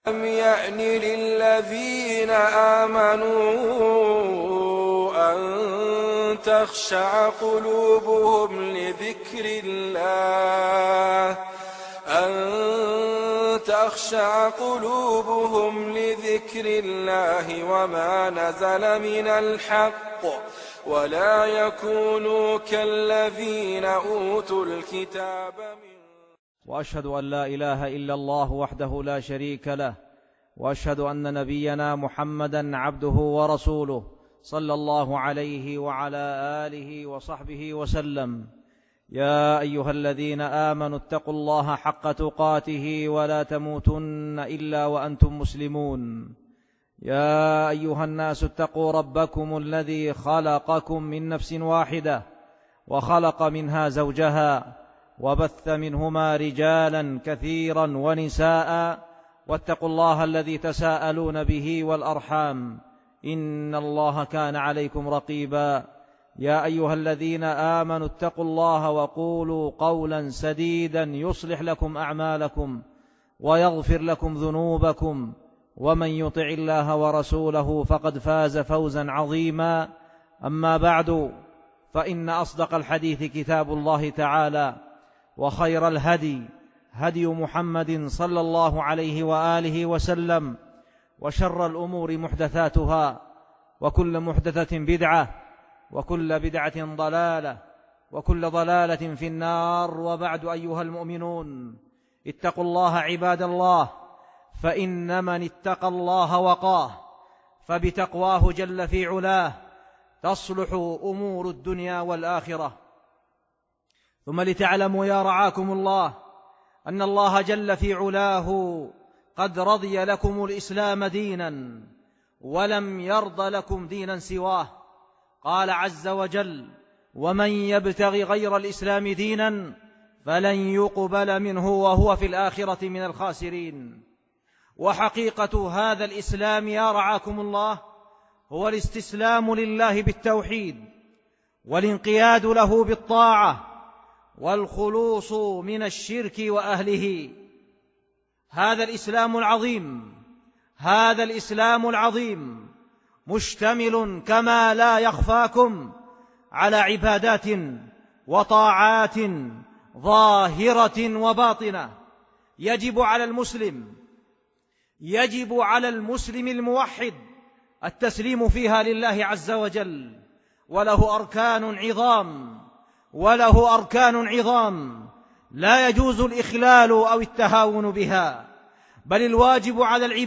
أَلَمْ يَأْنِ لِلَّذِينَ آمَنُوا أَن تَخْشَعَ قُلُوبُهُمْ لِذِكْرِ اللَّهِ وَمَا نَزَلَ مِنَ الْحَقِّ وَلَا يَكُونُوا كَالَّذِينَ أُوتُوا الْكِتَابَ من. وأشهد أن لا إله إلا الله وحده لا شريك له، وأشهد أن نبينا محمدا عبده ورسوله صلى الله عليه وعلى آله وصحبه وسلم. يا أيها الذين آمنوا اتقوا الله حق تقاته ولا تموتن إلا وأنتم مسلمون. يا أيها الناس اتقوا ربكم الذي خلقكم من نفس واحدة وخلق منها زوجها وبث منهما رجالا كثيرا ونساء، واتقوا الله الذي تساءلون به والأرحام إن الله كان عليكم رقيبا. يا أيها الذين آمنوا اتقوا الله وقولوا قولا سديدا يصلح لكم أعمالكم ويغفر لكم ذنوبكم، ومن يطع الله ورسوله فقد فاز فوزا عظيما. أما بعد، فإن أصدق الحديث كتاب الله تعالى، وخير الهدي هدي محمد صلى الله عليه وآله وسلم، وشر الأمور محدثاتها، وكل محدثة بدعة، وكل بدعة ضلالة، وكل ضلالة في النار. وبعد، أيها المؤمنون، اتقوا الله عباد الله، فإن من اتقى الله وقاه، فبتقواه جل في علاه تصلح أمور الدنيا والآخرة. ثم لتعلموا يا رعاكم الله أن الله جل في علاه قد رضي لكم الإسلام دينا، ولم يرض لكم دينا سواه. قال عز وجل: ومن يبتغي غير الإسلام دينا فلن يقبل منه وهو في الآخرة من الخاسرين. وحقيقة هذا الإسلام يا رعاكم الله هو الاستسلام لله بالتوحيد، والانقياد له بالطاعة، والخلوص من الشرك وأهله. هذا الإسلام العظيم مشتمل كما لا يخفاكم على عبادات وطاعات ظاهرة وباطنة يجب على المسلم الموحد التسليم فيها لله عز وجل، وله أركان عظام لا يجوز الإخلال أو التهاون بها، بل الواجب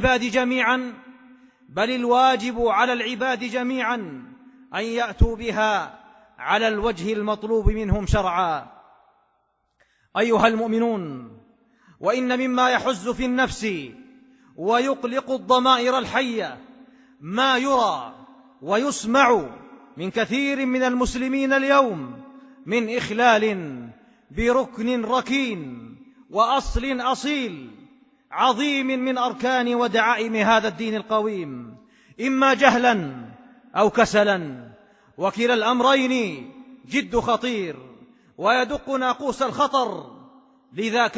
على العباد جميعا أن يأتوا بها على الوجه المطلوب منهم شرعا. أيها المؤمنون، وإن مما يحز في النفس ويقلق الضمائر الحية ما يرى ويسمع من كثير من المسلمين اليوم من إخلال بركن ركين وأصل أصيل عظيم من أركان ودعائم هذا الدين القويم، إما جهلا أو كسلا، وكلا الأمرين جد خطير ويدق ناقوس الخطر. لذا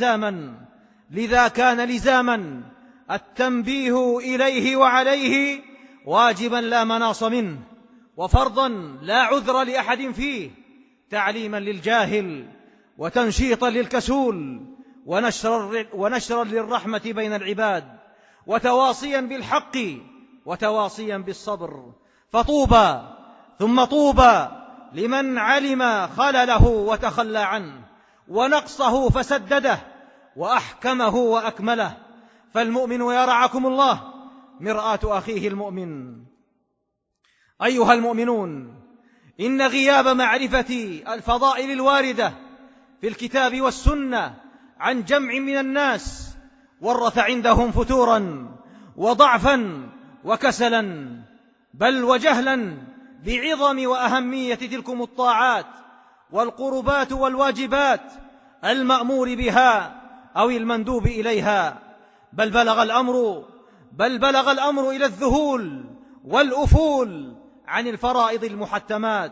كان لزاما التنبيه إليه وعليه واجبا لا مناص منه، وفرضا لا عذر لأحد فيه، تعليما للجاهل وتنشيطا للكسول ونشرا للرحمة بين العباد، وتواصيا بالحق وتواصيا بالصبر. فطوبى ثم طوبى لمن علم خلله وتخلى عنه، ونقصه فسدده، وأحكمه وأكمله. فالمؤمن يا رعاكم الله مرآة أخيه المؤمن. أيها المؤمنون، إن غياب معرفة الفضائل الواردة في الكتاب والسنة عن جمع من الناس ورث عندهم فتورا وضعفا وكسلا، بل وجهلا بعظم وأهمية تلكم الطاعات والقربات والواجبات المأمور بها أو المندوب إليها، بل بلغ الأمر إلى الذهول والأفول عن الفرائض المحتمات.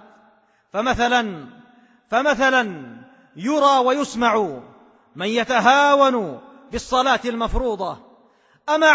فمثلا يرى ويسمع من يتهاون بالصلاة المفروضة أما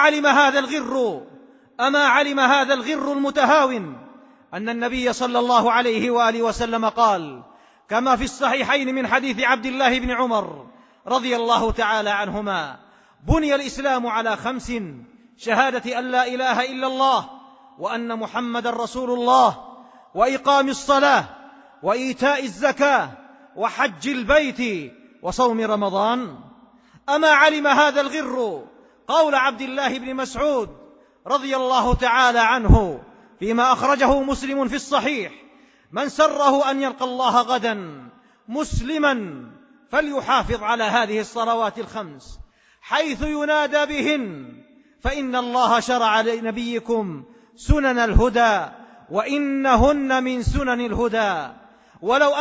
علم هذا الغر المتهاون أن النبي صلى الله عليه وآله وسلم قال كما في الصحيحين من حديث عبد الله بن عمر رضي الله تعالى عنهما: بني الإسلام على 5: شهادة أن لا إله إلا الله وأن محمد رسول الله، وإقام الصلاة، وإيتاء الزكاة، وحج البيت، وصوم رمضان. أما علم هذا الغر قول عبد الله بن مسعود رضي الله تعالى عنه فيما أخرجه مسلم في الصحيح: من سره أن يلقى الله غدا مسلما فليحافظ على هذه الصلوات 5 حيث ينادى بهن، فإن الله شرع لنبيكم سنن الهدى وإنهن من سنن الهدى. ولو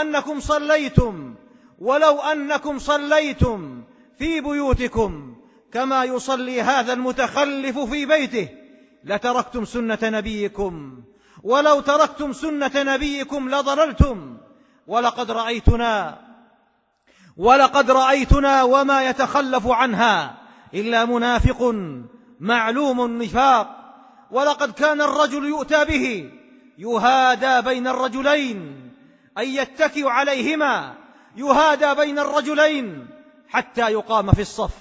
أنكم صليتم في بيوتكم كما يصلي هذا المتخلف في بيته لتركتم سنة نبيكم، ولو تركتم سنة نبيكم لضللتم. ولقد رأيتنا وما يتخلف عنها إلا منافق معلوم النفاق. ولقد كان الرجل يؤتى به يهادى بين الرجلين، أي يتكئ عليهما، يهادى بين الرجلين حتى يقام في الصف.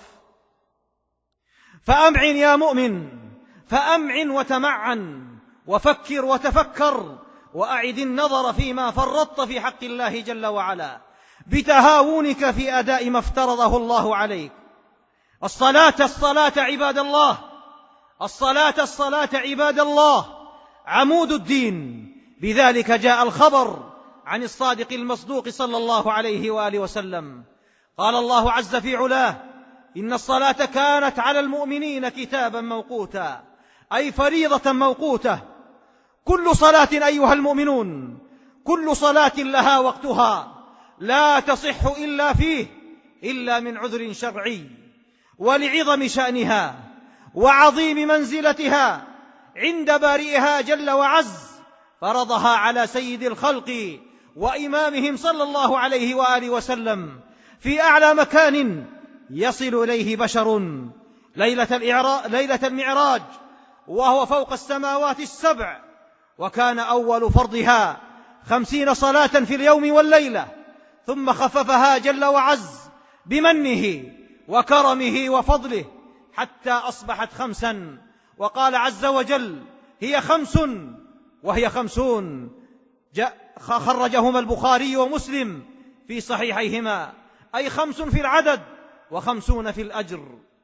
فأمعن يا مؤمن، فأمعن وتمعن، وفكر وتفكر، وأعد النظر فيما فرطت في حق الله جل وعلا بتهاونك في أداء ما افترضه الله عليك. الصلاة عباد الله، الصلاة عباد الله عمود الدين. بذلك جاء الخبر عن الصادق المصدوق صلى الله عليه وآله وسلم. قال الله عز في علاه: إن الصلاة كانت على المؤمنين كتابا موقوتا، أي فريضة موقوتة. كل صلاة أيها المؤمنون، كل صلاة لها وقتها لا تصح إلا فيه، إلا من عذر شرعي. ولعظم شأنها وعظيم منزلتها عند بارئها جل وعز فرضها على سيد الخلق وإمامهم صلى الله عليه وآله وسلم في أعلى مكان يصل إليه بشر ليلة المعراج، وهو فوق السماوات 7، وكان أول فرضها 50 صلاة في اليوم والليلة، ثم خففها جل وعز بمنه وكرمه وفضله حتى أصبحت 5، وقال عز وجل: هي 5 وهي 50. خرجهما البخاري ومسلم في صحيحيهما، أي 5 في العدد و50 في الأجر.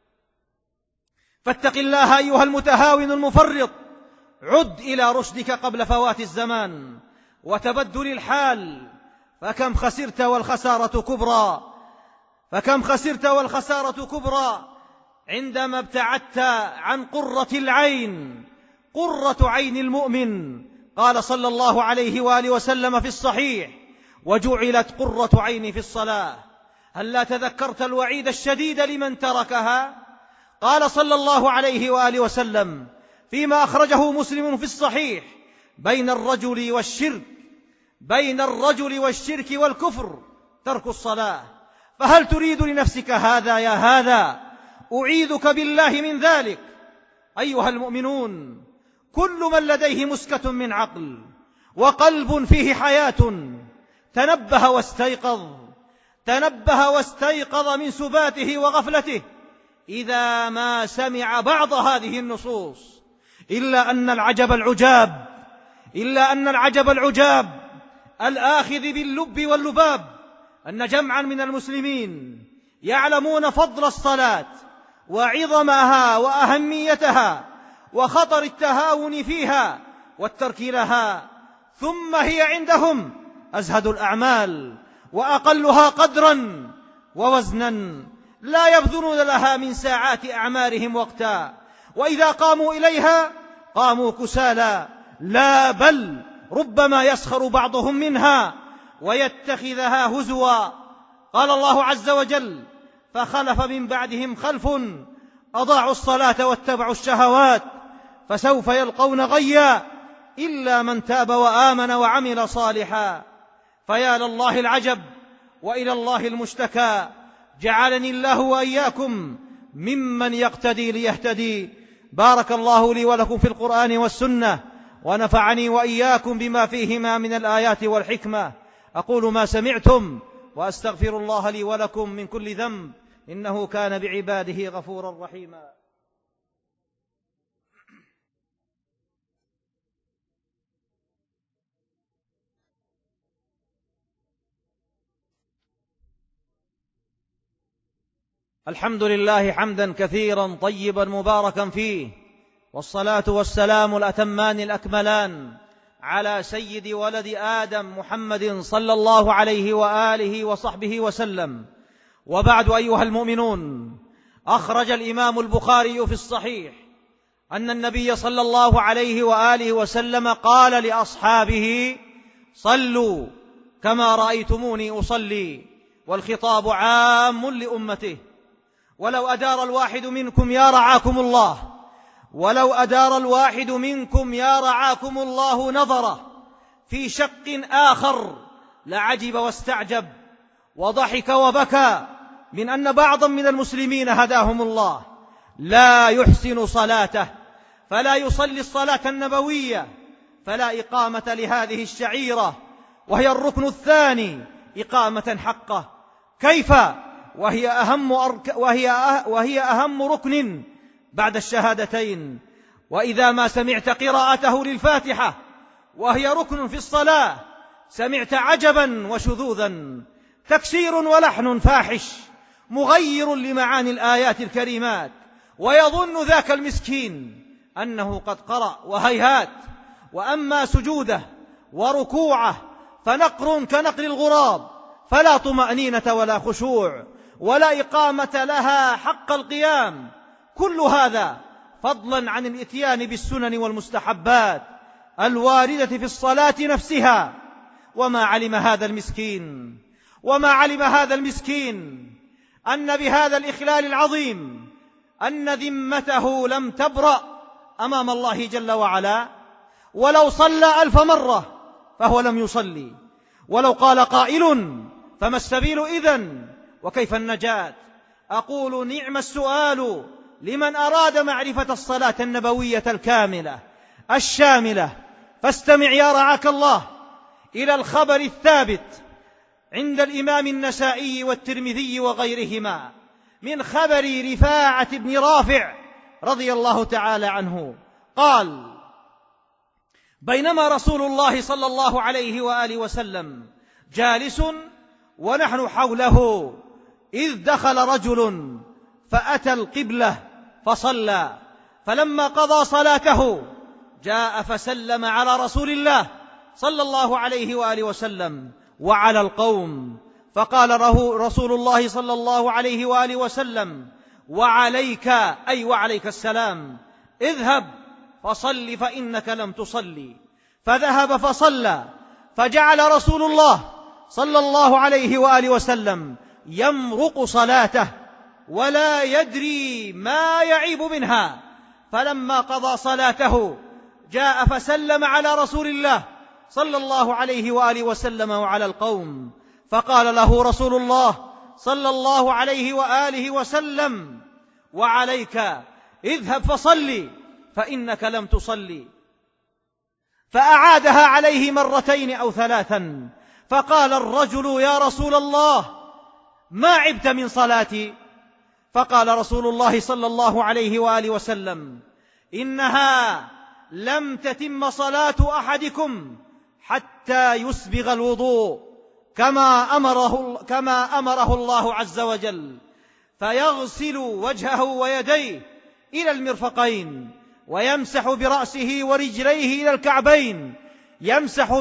فاتق الله أيها المتهاون المفرط، عد إلى رشدك قبل فوات الزمان وتبدل الحال، فكم خسرت والخسارة كبرى عندما ابتعدت عن قرة العين، قرة عين المؤمن. قال صلى الله عليه وآله وسلم في الصحيح: وجعلت قرة عيني في الصلاة. هلا تذكرت الوعيد الشديد لمن تركها؟ قال صلى الله عليه وآله وسلم فيما أخرجه مسلم في الصحيح: بين الرجل والشرك والكفر ترك الصلاة. فهل تريد لنفسك هذا يا هذا؟ أعيذك بالله من ذلك. أيها المؤمنون، كل من لديه مسكة من عقل وقلب فيه حياة تنبه واستيقظ من سباته وغفلته إذا ما سمع بعض هذه النصوص. إلا أن العجب العجاب الآخذ باللب واللباب أن جمعا من المسلمين يعلمون فضل الصلاة وعظمها وأهميتها وخطر التهاون فيها والترك لها، ثم هي عندهم أزهد الأعمال وأقلها قدرا ووزنا، لا يبذلون لها من ساعات أعمارهم وقتا، وإذا قاموا إليها قاموا كسالى، لا بل ربما يسخر بعضهم منها ويتخذها هزوا. قال الله عز وجل: فخلف من بعدهم خلف أضاعوا الصلاة واتبعوا الشهوات فسوف يلقون غيا إلا من تاب وآمن وعمل صالحا. فيا لله العجب وإلى الله المشتكى، جعلني الله وإياكم ممن يقتدي ليهتدي. بارك الله لي ولكم في القرآن والسنة، ونفعني وإياكم بما فيهما من الآيات والحكمة. أقول ما سمعتم وأستغفر الله لي ولكم من كل ذنب، إنه كان بعباده غفورا رحيما. الحمد لله حمدا كثيرا طيبا مباركا فيه، والصلاة والسلام الأتمان الأكملان على سيد ولد آدم محمد صلى الله عليه وآله وصحبه وسلم. وبعد، أيها المؤمنون، أخرج الإمام البخاري في الصحيح أن النبي صلى الله عليه وآله وسلم قال لأصحابه: صلوا كما رأيتموني أصلي. والخطاب عام لأمته. ولو أدار الواحد منكم يا رعاكم الله، ولو أدار الواحد منكم يا رعاكم الله نظره في شق آخر لعجب واستعجب وضحك وبكى من أن بعضا من المسلمين هداهم الله لا يحسن صلاته، فلا يصلي الصلاة النبوية، فلا إقامة لهذه الشعيرة وهي الركن الثاني إقامة حقه. كيف وهي أهم ركن بعد الشهادتين؟ وإذا ما سمعت قراءته للفاتحة وهي ركن في الصلاة سمعت عجبا وشذوذا، تكسير ولحن فاحش مغير لمعاني الآيات الكريمات، ويظن ذاك المسكين أنه قد قرأ وهيهات. وأما سجوده وركوعه فنقر كنقر الغراب، فلا طمأنينة ولا خشوع ولا إقامة لها حق القيام. كل هذا فضلا عن الإتيان بالسنن والمستحبات الواردة في الصلاة نفسها. وما علم هذا المسكين أن بهذا الإخلال العظيم أن ذمته لم تبرأ أمام الله جل وعلا. ولو صلى 1000 مرة فهو لم يصلي. ولو قال قائل: فما السبيل إذن؟ وكيف النجاة؟ أقول: نعم السؤال لمن أراد معرفة الصلاة النبوية الكاملة الشاملة. فاستمع يا رعاك الله إلى الخبر الثابت عند الإمام النسائي والترمذي وغيرهما من خبر رفاعة بن رافع رضي الله تعالى عنه قال: بينما رسول الله صلى الله عليه وآله وسلم جالس ونحن حوله إذ دخل رجل فأتى القبلة فصلى، فلما قضى صلاته جاء فسلم على رسول الله صلى الله عليه وآله وسلم وعلى القوم، فقال له رسول الله صلى الله عليه وآله وسلم: وعليك، أي وعليك السلام، اذهب فصل فإنك لم تصلي. فذهب فصلى، فجعل رسول الله صلى الله عليه وآله وسلم يمرق صلاته ولا يدري ما يعيب منها. فلما قضى صلاته جاء فسلم على رسول الله صلى الله عليه وآله وسلم وعلى القوم، فقال له رسول الله صلى الله عليه وآله وسلم: وعليك، اذهب فصلي فإنك لم تصلي. فأعادها عليه 2 أو 3. فقال الرجل: يا رسول الله، ما عبت من صلاتي؟ فقال رسول الله صلى الله عليه وآله وسلم: إنها لم تتم صلاة أحدكم حتى يسبغ الوضوء كما أمره الله عز وجل، فيغسل وجهه ويديه إلى المرفقين، ويمسح برأسه ورجليه إلى الكعبين. يمسح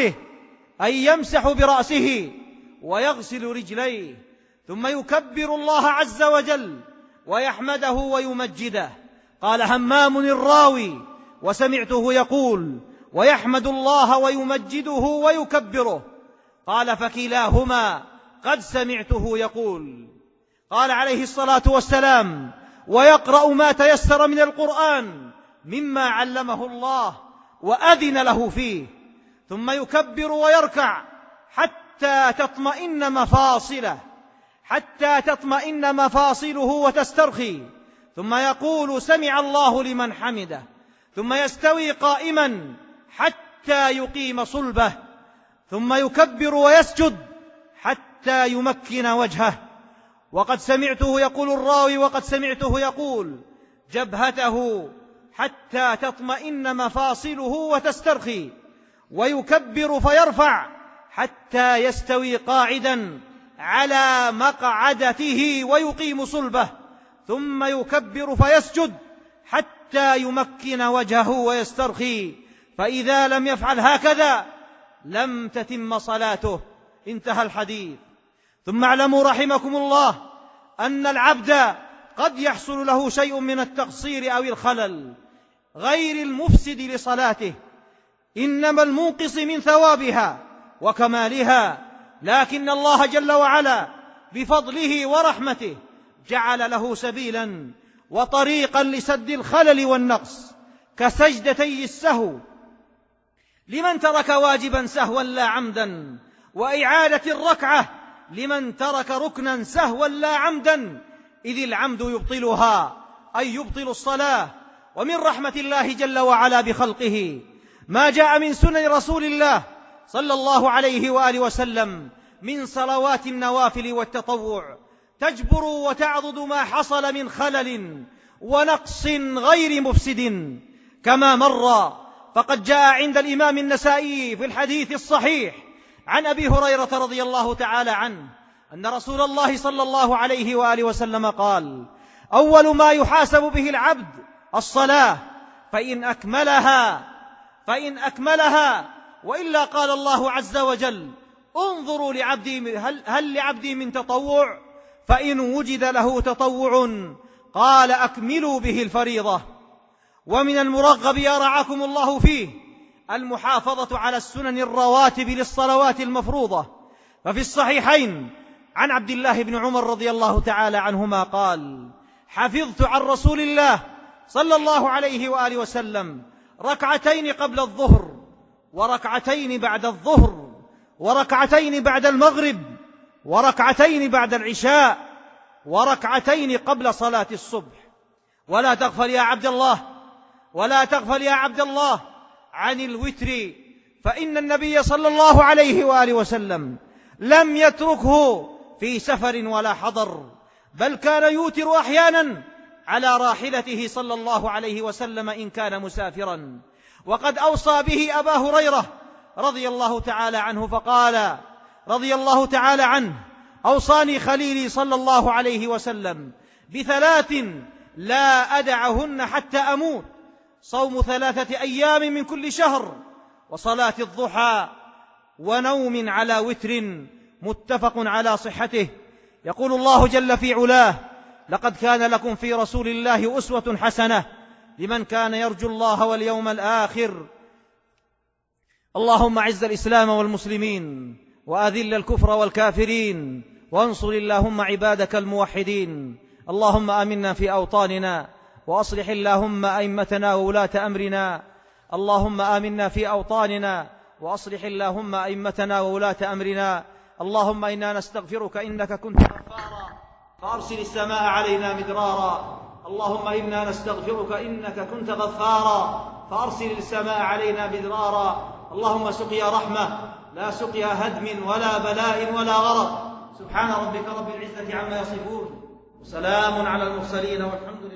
برأسه ويغسل رجليه، ثم يكبر الله عز وجل ويحمده ويمجده. قال همام الراوي: وسمعته يقول: ويحمد الله ويمجده ويكبره. قال: فكلاهما قد سمعته يقول. قال عليه الصلاة والسلام: ويقرأ ما تيسر من القرآن مما علمه الله وأذن له فيه، ثم يكبر ويركع حتى تطمئن مفاصله، حتى تطمئن مفاصله وتسترخي، ثم يقول سمع الله لمن حمده، ثم يستوي قائما حتى يقيم صلبه، ثم يكبر ويسجد حتى يمكن وجهه. وقد سمعته يقول الراوي وقد سمعته يقول جبهته حتى تطمئن مفاصله وتسترخي، ويكبر فيرفع حتى يستوي قاعدا على مقعدته ويقيم صلبه، ثم يكبر فيسجد حتى يمكن وجهه ويسترخي، فإذا لم يفعل هكذا لم تتم صلاته. انتهى الحديث. ثم اعلموا رحمكم الله أن العبد قد يحصل له شيء من التقصير أو الخلل غير المفسد لصلاته، إنما المنقص من ثوابها وكمالها، لكن الله جل وعلا بفضله ورحمته جعل له سبيلا وطريقا لسد الخلل والنقص، كسجدتي السهو لمن ترك واجبا سهوا لا عمدا، وإعادة الركعة لمن ترك ركنا سهوا لا عمدا، إذ العمد يبطلها أي يبطل الصلاة. ومن رحمة الله جل وعلا بخلقه ما جاء من سنن رسول الله صلى الله عليه وآله وسلم من صلوات النوافل والتطوع تجبر وتعضد ما حصل من خلل ونقص غير مفسد كما مر. فقد جاء عند الإمام النسائي في الحديث الصحيح عن أبي هريرة رضي الله تعالى عنه أن رسول الله صلى الله عليه وآله وسلم قال: أول ما يحاسب به العبد الصلاة، فإن أكملها وإلا قال الله عز وجل: انظروا لعبدي هل لعبدي من تطوع، فإن وجد له تطوع قال أكملوا به الفريضة. ومن المرغب يا رعاكم الله فيه المحافظة على السنن الرواتب للصلوات المفروضة. ففي الصحيحين عن عبد الله بن عمر رضي الله تعالى عنهما قال: حفظت عن رسول الله صلى الله عليه وآله وسلم ركعتين قبل الظهر، وركعتين بعد الظهر، وركعتين بعد المغرب، وركعتين بعد العشاء، وركعتين قبل صلاة الصبح. ولا تغفل يا عبد الله عن الوتر، فإن النبي صلى الله عليه وآله وسلم لم يتركه في سفر ولا حضر، بل كان يوتر أحيانا على راحلته صلى الله عليه وسلم إن كان مسافرا. وقد أوصى به أبا هريرة رضي الله تعالى عنه فقال رضي الله تعالى عنه: أوصاني خليلي صلى الله عليه وسلم بثلاث لا أدعهن حتى أموت: صوم 3 أيام من كل شهر، وصلاة الضحى، ونوم على وتر. متفق على صحته. يقول الله جل في علاه: لقد كان لكم في رسول الله أسوة حسنة لمن كان يرجو الله واليوم الآخر. اللهم أعز الإسلام والمسلمين، وأذل الكفر والكافرين، وانصر اللهم عبادك الموحدين. اللهم آمنا في أوطاننا، وأصلح اللهم أئمتنا وولاة أمرنا. اللهم آمنا في أوطاننا، وأصلح اللهم أئمتنا وولاة أمرنا. اللهم إنا نستغفرك إنك كنت غفارا فأرسل السماء علينا مدرارا. اللهم إنا نستغفرك إنك كنت غفارا فأرسل السماء علينا مدرارا. اللهم سقيا رحمة لا سقيا هدم ولا بلاء ولا غرق. سبحان ربك رب العزة عما يصفون، وسلام على المرسلين، والحمد لله.